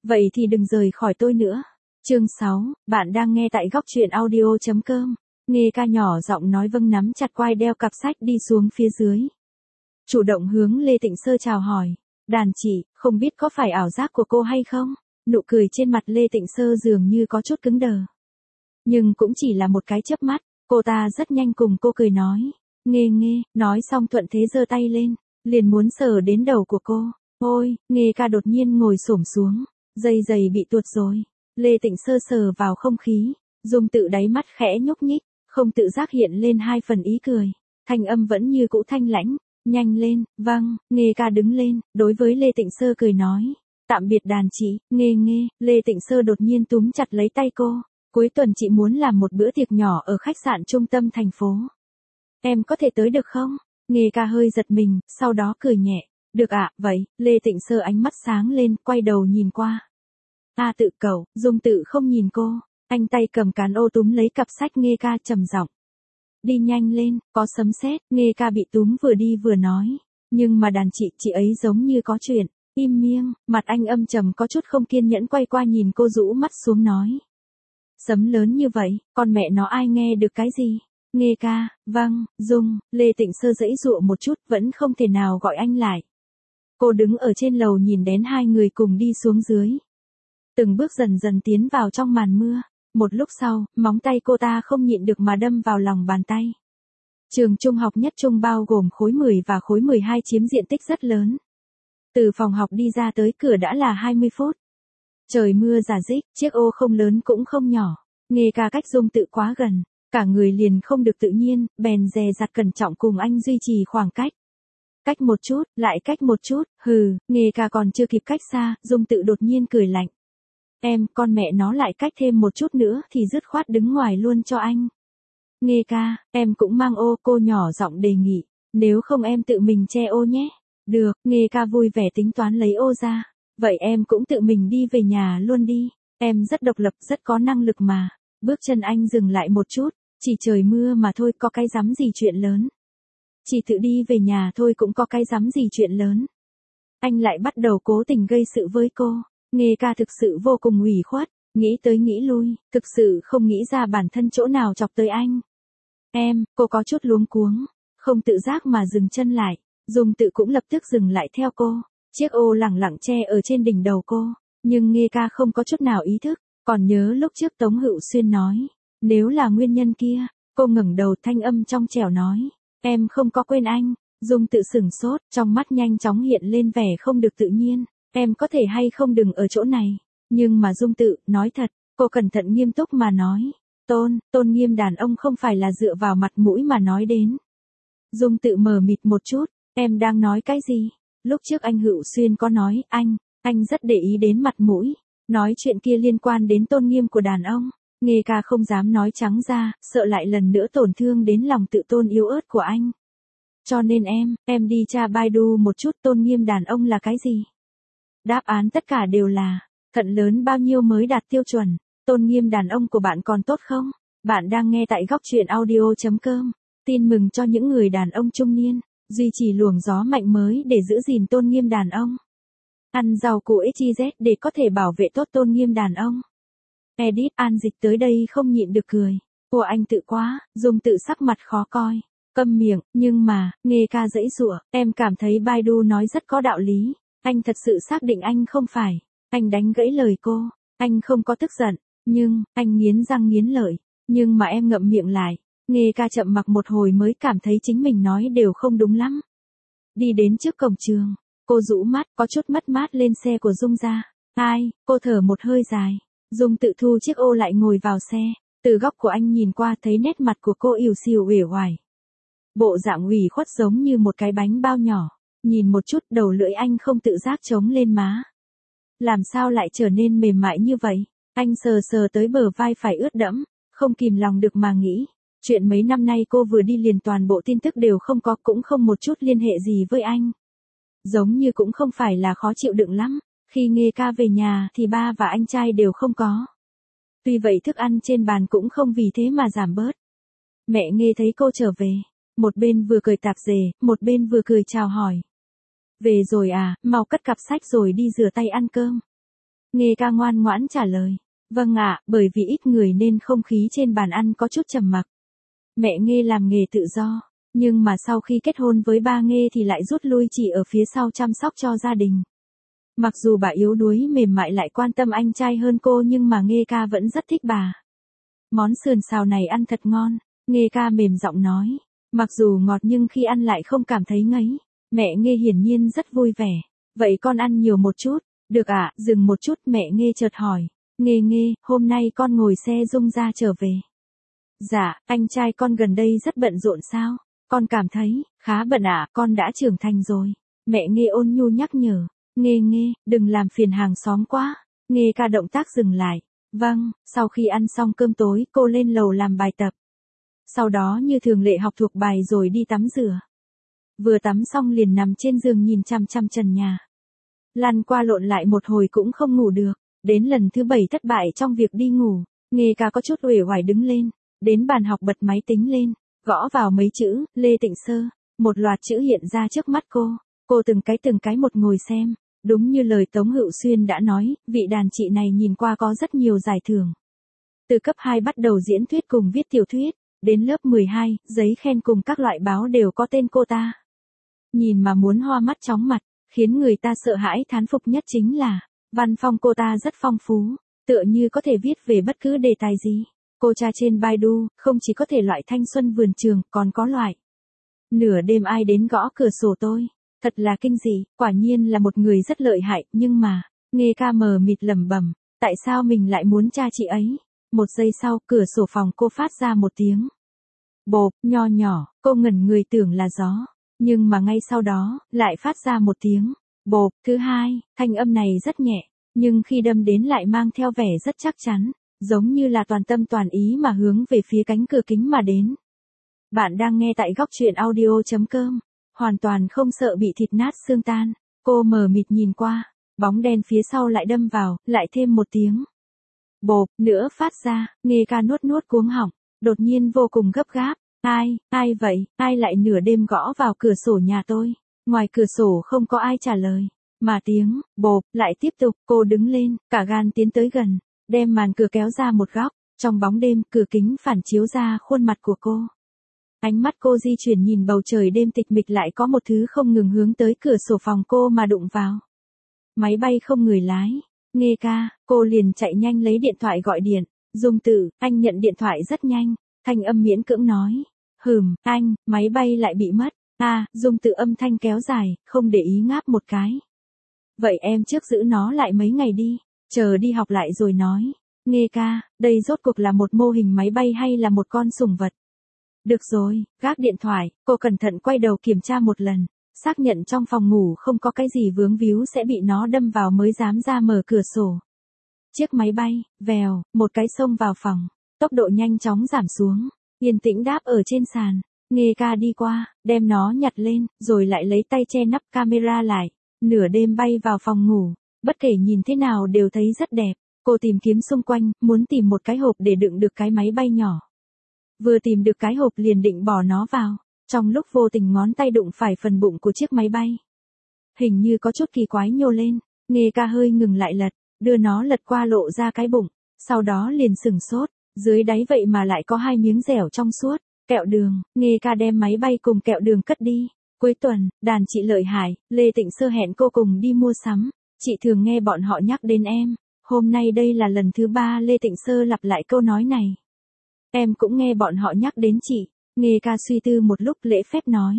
Vậy thì đừng rời khỏi tôi nữa. Chương 6, bạn đang nghe tại góc truyện audio.com. Nghe ca nhỏ giọng nói vâng nắm chặt quai đeo cặp sách đi xuống phía dưới. Chủ động hướng Lê Tịnh Sơ chào hỏi. Đàn chị, không biết có phải ảo giác của cô hay không? Nụ cười trên mặt Lê Tịnh Sơ dường như có chút cứng đờ. Nhưng cũng chỉ là một cái chớp mắt, cô ta rất nhanh cùng cô cười nói. Nghe, nói xong thuận thế giơ tay lên, liền muốn sờ đến đầu của cô. Ôi, Nghe ca đột nhiên ngồi xổm xuống, dây giày bị tuột rồi. Lê Tịnh Sơ sờ vào không khí, Dung Tự đáy mắt khẽ nhúc nhích, không tự giác hiện lên hai phần ý cười. Thanh âm vẫn như cũ thanh lãnh, nhanh lên, vâng, Nghe ca đứng lên, đối với Lê Tịnh Sơ cười nói. Tạm biệt đàn chị, nghe, Lê Tịnh Sơ đột nhiên túm chặt lấy tay cô. Cuối tuần chị muốn làm một bữa tiệc nhỏ ở khách sạn trung tâm thành phố. Em có thể tới được không? Nghe ca hơi giật mình, sau đó cười nhẹ. Được ạ, vậy, Lê Tịnh Sơ ánh mắt sáng lên, quay đầu nhìn qua. Tự cậu, Dung Tự không nhìn cô, anh tay cầm cán ô túm lấy cặp sách Nghe ca trầm giọng. Đi nhanh lên, có sấm sét. Nghe ca bị túm vừa đi vừa nói. Nhưng mà đàn chị ấy giống như có chuyện. Im miệng, mặt anh âm trầm có chút không kiên nhẫn quay qua nhìn cô rũ mắt xuống nói. Sấm lớn như vậy, con mẹ nó ai nghe được cái gì? Nghe ca, vâng, Dung, Lê Tịnh Sơ giãy giụa một chút vẫn không thể nào gọi anh lại. Cô đứng ở trên lầu nhìn đến hai người cùng đi xuống dưới. Từng bước dần dần tiến vào trong màn mưa. Một lúc sau, móng tay cô ta không nhịn được mà đâm vào lòng bàn tay. Trường trung học nhất trung bao gồm khối 10 và khối 12 chiếm diện tích rất lớn. Từ phòng học đi ra tới cửa đã là 20 phút. Trời mưa rả rích, chiếc ô không lớn cũng không nhỏ. Nghe ca cách Dung Tự quá gần, cả người liền không được tự nhiên, bèn dè dặt cẩn trọng cùng anh duy trì khoảng cách. Cách một chút, lại cách một chút, Nghe ca còn chưa kịp cách xa, Dung Tự đột nhiên cười lạnh. Em, con mẹ nó lại cách thêm một chút nữa thì dứt khoát đứng ngoài luôn cho anh. Nghe ca, em cũng mang ô, cô nhỏ giọng đề nghị, nếu không em tự mình che ô nhé. Được, Nghe ca vui vẻ tính toán lấy ô ra. Vậy em cũng tự mình đi về nhà luôn đi. Em rất độc lập, rất có năng lực mà. Bước chân anh dừng lại một chút. Chỉ trời mưa mà thôi có cái dám gì chuyện lớn. Chỉ tự đi về nhà thôi cũng có cái dám gì chuyện lớn. Anh lại bắt đầu cố tình gây sự với cô. Nghe ca thực sự vô cùng ủy khuất. Nghĩ tới nghĩ lui, thực sự không nghĩ ra bản thân chỗ nào chọc tới anh. Cô có chút luống cuống. Không tự giác mà dừng chân lại. Dung Tự cũng lập tức dừng lại theo cô. Chiếc ô lẳng lặng che ở trên đỉnh đầu cô, nhưng Nghe ca không có chút nào ý thức, còn nhớ lúc trước Tống Hữu Xuyên nói, nếu là nguyên nhân kia, cô ngẩng đầu thanh âm trong trẻo nói, em không có quên anh. Dung Tự sửng sốt, trong mắt nhanh chóng hiện lên vẻ không được tự nhiên, em có thể hay không đừng ở chỗ này, nhưng mà Dung Tự, nói thật, cô cẩn thận nghiêm túc mà nói, tôn nghiêm đàn ông không phải là dựa vào mặt mũi mà nói đến. Dung Tự mờ mịt một chút, em đang nói cái gì? Lúc trước anh Hữu Xuyên có nói, anh rất để ý đến mặt mũi. Nói chuyện kia liên quan đến tôn nghiêm của đàn ông. Nghe ca không dám nói trắng ra, sợ lại lần nữa tổn thương đến lòng tự tôn yếu ớt của anh. Cho nên em đi tra Baidu một chút tôn nghiêm đàn ông là cái gì. Đáp án tất cả đều là, thận lớn bao nhiêu mới đạt tiêu chuẩn. Tôn nghiêm đàn ông của bạn còn tốt không? Bạn đang nghe tại góc truyện audio.com. Tin mừng cho những người đàn ông trung niên. Duy trì luồng gió mạnh mới để giữ gìn tôn nghiêm đàn ông. Ăn rau củ XYZ để có thể bảo vệ tốt tôn nghiêm đàn ông. Edit An Dịch tới đây không nhịn được cười. Của anh tự quá, Dung Tự sắc mặt khó coi. Câm miệng, nhưng mà, Nghe ca giãy giụa, em cảm thấy Baidu nói rất có đạo lý. Anh thật sự xác định anh không phải. Anh đánh gãy lời cô. Anh không có tức giận, nhưng, anh nghiến răng nghiến lợi. Nhưng mà em ngậm miệng lại. Nghe ca chậm mặc một hồi mới cảm thấy chính mình nói đều không đúng lắm. Đi đến trước cổng trường, cô rũ mắt, có chút mất mát lên xe của Dung ra. Cô thở một hơi dài. Dung Tự thu chiếc ô lại ngồi vào xe. Từ góc của anh nhìn qua thấy nét mặt của cô ỉu xìu uể oải. Bộ dạng ủy khuất giống như một cái bánh bao nhỏ. Nhìn một chút đầu lưỡi anh không tự giác trống lên má. Làm sao lại trở nên mềm mại như vậy? Anh sờ sờ tới bờ vai phải ướt đẫm, không kìm lòng được mà nghĩ. Chuyện mấy năm nay cô vừa đi liền toàn bộ tin tức đều không có, cũng không một chút liên hệ gì với anh. Giống như cũng không phải là khó chịu đựng lắm, khi Nghe ca về nhà thì ba và anh trai đều không có. Tuy vậy thức ăn trên bàn cũng không vì thế mà giảm bớt. Mẹ Nghe thấy cô trở về, một bên vừa cười tạp dề, một bên vừa cười chào hỏi. Về rồi à, mau cất cặp sách rồi đi rửa tay ăn cơm. Nghe ca ngoan ngoãn trả lời. Vâng ạ, bởi vì ít người nên không khí trên bàn ăn có chút trầm mặc. Mẹ Nghe làm nghề tự do, nhưng mà sau khi kết hôn với ba Nghe thì lại rút lui chỉ ở phía sau chăm sóc cho gia đình. Mặc dù bà yếu đuối mềm mại lại quan tâm anh trai hơn cô nhưng mà Nghe ca vẫn rất thích bà. Món sườn xào này ăn thật ngon, Nghe ca mềm giọng nói. Mặc dù ngọt nhưng khi ăn lại không cảm thấy ngấy. Mẹ Nghe hiển nhiên rất vui vẻ. Vậy con ăn nhiều một chút, được ạ, dừng một chút mẹ Nghe chợt hỏi. Nghe, hôm nay con ngồi xe Dung ra trở về. Dạ, anh trai con gần đây rất bận rộn sao? Con cảm thấy, khá bận ạ, con đã trưởng thành rồi. Mẹ Nghe ôn nhu nhắc nhở. Nghe, đừng làm phiền hàng xóm quá. Nghe ca động tác dừng lại. Vâng, sau khi ăn xong cơm tối cô lên lầu làm bài tập. Sau đó như thường lệ học thuộc bài rồi đi tắm rửa. Vừa tắm xong liền nằm trên giường nhìn chằm chằm trần nhà. Lăn qua lộn lại một hồi cũng không ngủ được. Đến lần thứ 7 thất bại trong việc đi ngủ, Nghe ca có chút uể oải đứng lên. Đến bàn học bật máy tính lên, gõ vào mấy chữ, Lê Tịnh Sơ. Một loạt chữ hiện ra trước mắt cô. Cô từng cái một ngồi xem. Đúng như lời Tống Hữu Xuyên đã nói, vị đàn chị này nhìn qua có rất nhiều giải thưởng. Từ cấp 2 bắt đầu diễn thuyết cùng viết tiểu thuyết, đến lớp 12, giấy khen cùng các loại báo đều có tên cô ta. Nhìn mà muốn hoa mắt chóng mặt, khiến người ta sợ hãi thán phục nhất chính là, văn phong cô ta rất phong phú, tựa như có thể viết về bất cứ đề tài gì. Cô tra trên Baidu, không chỉ có thể loại thanh xuân vườn trường, còn có loại. Nửa đêm ai đến gõ cửa sổ tôi. Thật là kinh dị, quả nhiên là một người rất lợi hại, nhưng mà, Nghe ca mờ mịt lẩm bẩm, tại sao mình lại muốn tra chị ấy? Một giây sau, cửa sổ phòng cô phát ra một tiếng. Bộp, nho nhỏ, cô ngẩn người tưởng là gió. Nhưng mà ngay sau đó, lại phát ra một tiếng. Bộp, thứ hai, thanh âm này rất nhẹ, nhưng khi đâm đến lại mang theo vẻ rất chắc chắn, giống như là toàn tâm toàn ý mà hướng về phía cánh cửa kính mà đến. Bạn đang nghe tại góc truyện audio.com. Hoàn toàn không sợ bị thịt nát xương tan. Cô mờ mịt nhìn qua, bóng đen phía sau lại đâm vào, lại thêm một tiếng. Bộp, nữa phát ra, Nghe ca nuốt cuống họng, đột nhiên vô cùng gấp gáp. Ai vậy, ai lại nửa đêm gõ vào cửa sổ nhà tôi? Ngoài cửa sổ không có ai trả lời, mà tiếng, bộp, lại tiếp tục, cô đứng lên, cả gan tiến tới gần, đem màn cửa kéo ra một góc, trong bóng đêm, cửa kính phản chiếu ra khuôn mặt của cô. Ánh mắt cô di chuyển nhìn bầu trời đêm tịch mịch lại có một thứ không ngừng hướng tới cửa sổ phòng cô mà đụng vào. Máy bay không người lái. Nghe ca, cô liền chạy nhanh lấy điện thoại gọi điện. Dung Tử, anh nhận điện thoại rất nhanh. Thanh âm miễn cưỡng nói. Anh, máy bay lại bị mất. Dung Tử âm thanh kéo dài, không để ý ngáp một cái. Vậy em trước giữ nó lại mấy ngày đi, chờ đi học lại rồi nói. Nghe ca, đây rốt cuộc là một mô hình máy bay hay là một con sủng vật? Được rồi, gác điện thoại, cô cẩn thận quay đầu kiểm tra một lần, xác nhận trong phòng ngủ không có cái gì vướng víu sẽ bị nó đâm vào mới dám ra mở cửa sổ. Chiếc máy bay, vèo, một cái xông vào phòng, tốc độ nhanh chóng giảm xuống, yên tĩnh đáp ở trên sàn. Nghe ca đi qua, đem nó nhặt lên, rồi lại lấy tay che nắp camera lại. Nửa đêm bay vào phòng ngủ, bất kể nhìn thế nào đều thấy rất đẹp. Cô tìm kiếm xung quanh, muốn tìm một cái hộp để đựng được cái máy bay nhỏ. Vừa tìm được cái hộp liền định bỏ nó vào, trong lúc vô tình ngón tay đụng phải phần bụng của chiếc máy bay. Hình như có chút kỳ quái nhô lên, Nghe ca hơi ngừng lại lật, đưa nó lật qua lộ ra cái bụng, sau đó liền sửng sốt, dưới đáy vậy mà lại có hai miếng dẻo trong suốt, kẹo đường. Nghe ca đem máy bay cùng kẹo đường cất đi. Cuối tuần, đàn chị lợi hại, Lê Tịnh Sơ hẹn cô cùng đi mua sắm, chị thường nghe bọn họ nhắc đến em, hôm nay đây là lần thứ 3 Lê Tịnh Sơ lặp lại câu nói này. Em cũng nghe bọn họ nhắc đến chị. Nghe ca suy tư một lúc lễ phép nói.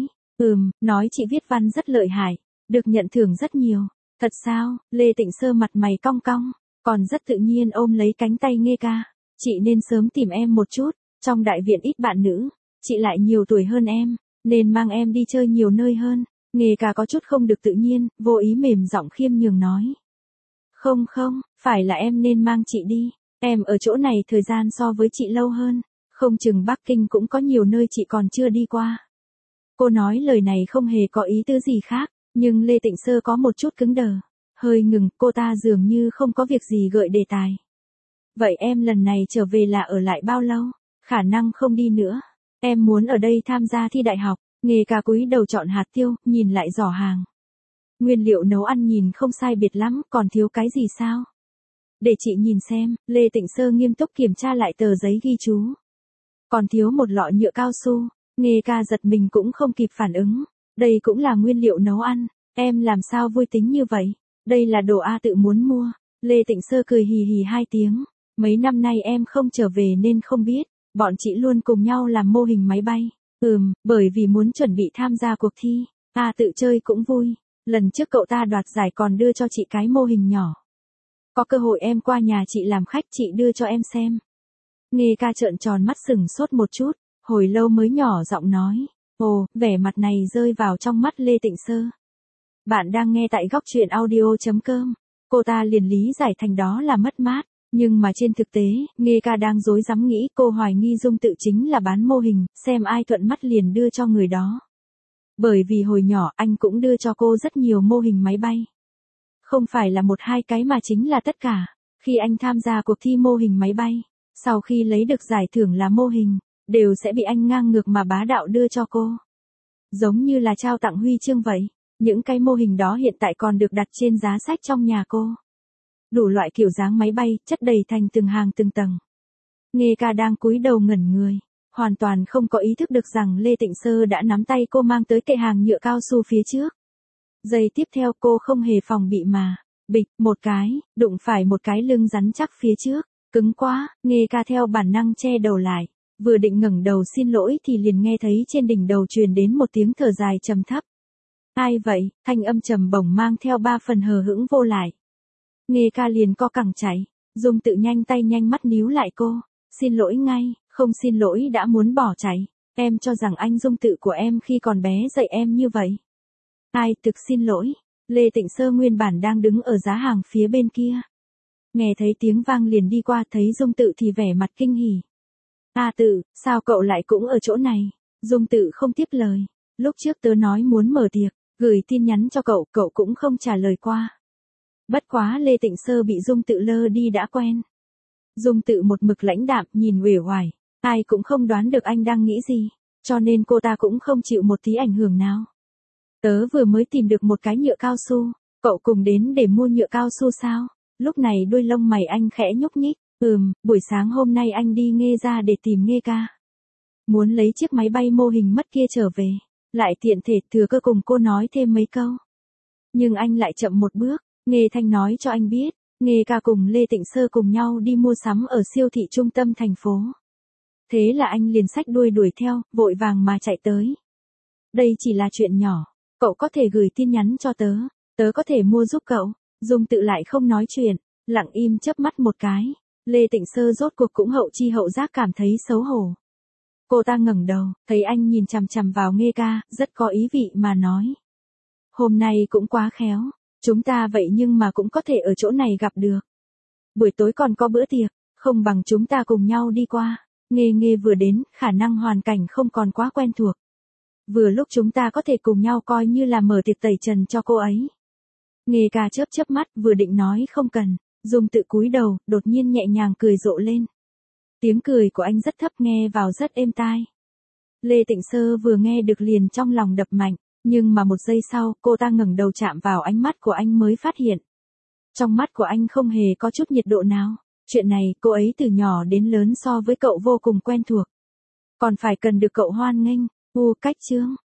Nói chị viết văn rất lợi hại, được nhận thưởng rất nhiều. Thật sao? Lê Tịnh Sơ mặt mày cong cong, còn rất tự nhiên ôm lấy cánh tay Nghe ca. Chị nên sớm tìm em một chút, trong đại viện ít bạn nữ, chị lại nhiều tuổi hơn em, nên mang em đi chơi nhiều nơi hơn. Nghe ca có chút không được tự nhiên, vô ý mềm giọng khiêm nhường nói. Không, phải là em nên mang chị đi. Em ở chỗ này thời gian so với chị lâu hơn, không chừng Bắc Kinh cũng có nhiều nơi chị còn chưa đi qua. Cô nói lời này không hề có ý tứ gì khác, nhưng Lê Tịnh Sơ có một chút cứng đờ. Hơi ngừng, cô ta dường như không có việc gì gợi đề tài. Vậy em lần này trở về là ở lại bao lâu? Khả năng không đi nữa. Em muốn ở đây tham gia thi đại học. Nghe ca cúi đầu chọn hạt tiêu, nhìn lại giỏ hàng. Nguyên liệu nấu ăn nhìn không sai biệt lắm, còn thiếu cái gì sao? Để chị nhìn xem, Lê Tịnh Sơ nghiêm túc kiểm tra lại tờ giấy ghi chú. Còn thiếu một lọ nhựa cao su, Nghê ca giật mình cũng không kịp phản ứng. Đây cũng là nguyên liệu nấu ăn, em làm sao vui tính như vậy? Đây là đồ A tự muốn mua. Lê Tịnh Sơ cười hì hì 2 tiếng. Mấy năm nay em không trở về nên không biết, bọn chị luôn cùng nhau làm mô hình máy bay. Bởi vì muốn chuẩn bị tham gia cuộc thi, A tự chơi cũng vui. Lần trước cậu ta đoạt giải còn đưa cho chị cái mô hình nhỏ. Có cơ hội em qua nhà chị làm khách chị đưa cho em xem. Nghê ca trợn tròn mắt sừng sốt một chút, hồi lâu mới nhỏ giọng nói. Ồ, vẻ mặt này rơi vào trong mắt Lê Tịnh Sơ. Bạn đang nghe tại góc truyện audio.com. Cô ta liền lý giải thành đó là mất mát. Nhưng mà trên thực tế, Nghê ca đang dối dám nghĩ cô hoài nghi Dung Tự chính là bán mô hình, xem ai thuận mắt liền đưa cho người đó. Bởi vì hồi nhỏ anh cũng đưa cho cô rất nhiều mô hình máy bay. Không phải là 1-2 cái mà chính là tất cả. Khi anh tham gia cuộc thi mô hình máy bay, sau khi lấy được giải thưởng là mô hình, đều sẽ bị anh ngang ngược mà bá đạo đưa cho cô. Giống như là trao tặng huy chương vậy. Những cái mô hình đó hiện tại còn được đặt trên giá sách trong nhà cô. Đủ loại kiểu dáng máy bay, chất đầy thành từng hàng từng tầng. Nghê ca đang cúi đầu ngẩn người, hoàn toàn không có ý thức được rằng Lê Tịnh Sơ đã nắm tay cô mang tới kệ hàng nhựa cao su phía trước. Giây tiếp theo cô không hề phòng bị mà, bịch, một cái, đụng phải một cái lưng rắn chắc phía trước, cứng quá, Nghê ca theo bản năng che đầu lại, vừa định ngẩng đầu xin lỗi thì liền nghe thấy trên đỉnh đầu truyền đến một tiếng thở dài trầm thấp. Ai vậy? Thanh âm trầm bổng mang theo 3 phần hờ hững vô lại. Nghê ca liền co cẳng chạy, Dung Tự nhanh tay nhanh mắt níu lại cô. Xin lỗi ngay, không xin lỗi đã muốn bỏ chạy. Em cho rằng anh Dung Tự của em khi còn bé dạy em như vậy. Ai thực xin lỗi. Lê Tịnh Sơ nguyên bản đang đứng ở giá hàng phía bên kia. Nghe thấy tiếng vang liền đi qua, thấy Dung Tự thì vẻ mặt kinh hỉ. A Tự, sao cậu lại cũng ở chỗ này? Dung Tự không tiếp lời. Lúc trước tớ nói muốn mở tiệc, gửi tin nhắn cho cậu, cậu cũng không trả lời qua. Bất quá Lê Tịnh Sơ bị Dung Tự lơ đi đã quen. Dung Tự một mực lãnh đạm nhìn uể oải, ai cũng không đoán được anh đang nghĩ gì, cho nên cô ta cũng không chịu một tí ảnh hưởng nào. Tớ vừa mới tìm được một cái nhựa cao su, cậu cùng đến để mua nhựa cao su sao? Lúc này đuôi lông mày anh khẽ nhúc nhích. Buổi sáng hôm nay anh đi Nghê ra để tìm Nghê ca. Muốn lấy chiếc máy bay mô hình mất kia trở về, lại tiện thể thừa cơ cùng cô nói thêm mấy câu. Nhưng anh lại chậm một bước. Nghê Thanh nói cho anh biết, Nghê ca cùng Lê Tịnh Sơ cùng nhau đi mua sắm ở siêu thị trung tâm thành phố. Thế là anh liền xách đuôi đuổi theo, vội vàng mà chạy tới. Đây chỉ là chuyện nhỏ, cậu có thể gửi tin nhắn cho tớ, tớ có thể mua giúp cậu. Dung Tự lại không nói chuyện, lặng im chớp mắt một cái. Lê Tịnh Sơ rốt cuộc cũng hậu chi hậu giác cảm thấy xấu hổ. Cô ta ngẩng đầu, thấy anh nhìn chằm chằm vào Nghê ca, rất có ý vị mà nói. Hôm nay cũng quá khéo. Chúng ta vậy nhưng mà cũng có thể ở chỗ này gặp được. Buổi tối còn có bữa tiệc, không bằng chúng ta cùng nhau đi qua. Nghê vừa đến, khả năng hoàn cảnh không còn quá quen thuộc. Vừa lúc chúng ta có thể cùng nhau coi như là mở tiệc tẩy trần cho cô ấy. Nghê ca chớp chớp mắt vừa định nói không cần, Dung Tự cúi đầu, đột nhiên nhẹ nhàng cười rộ lên. Tiếng cười của anh rất thấp nghe vào rất êm tai. Lê Tịnh Sơ vừa nghe được liền trong lòng đập mạnh. Nhưng mà một giây sau, cô ta ngẩng đầu chạm vào ánh mắt của anh mới phát hiện. Trong mắt của anh không hề có chút nhiệt độ nào. Chuyện này, cô ấy từ nhỏ đến lớn so với cậu vô cùng quen thuộc. Còn phải cần được cậu hoan nghênh. Cách chương.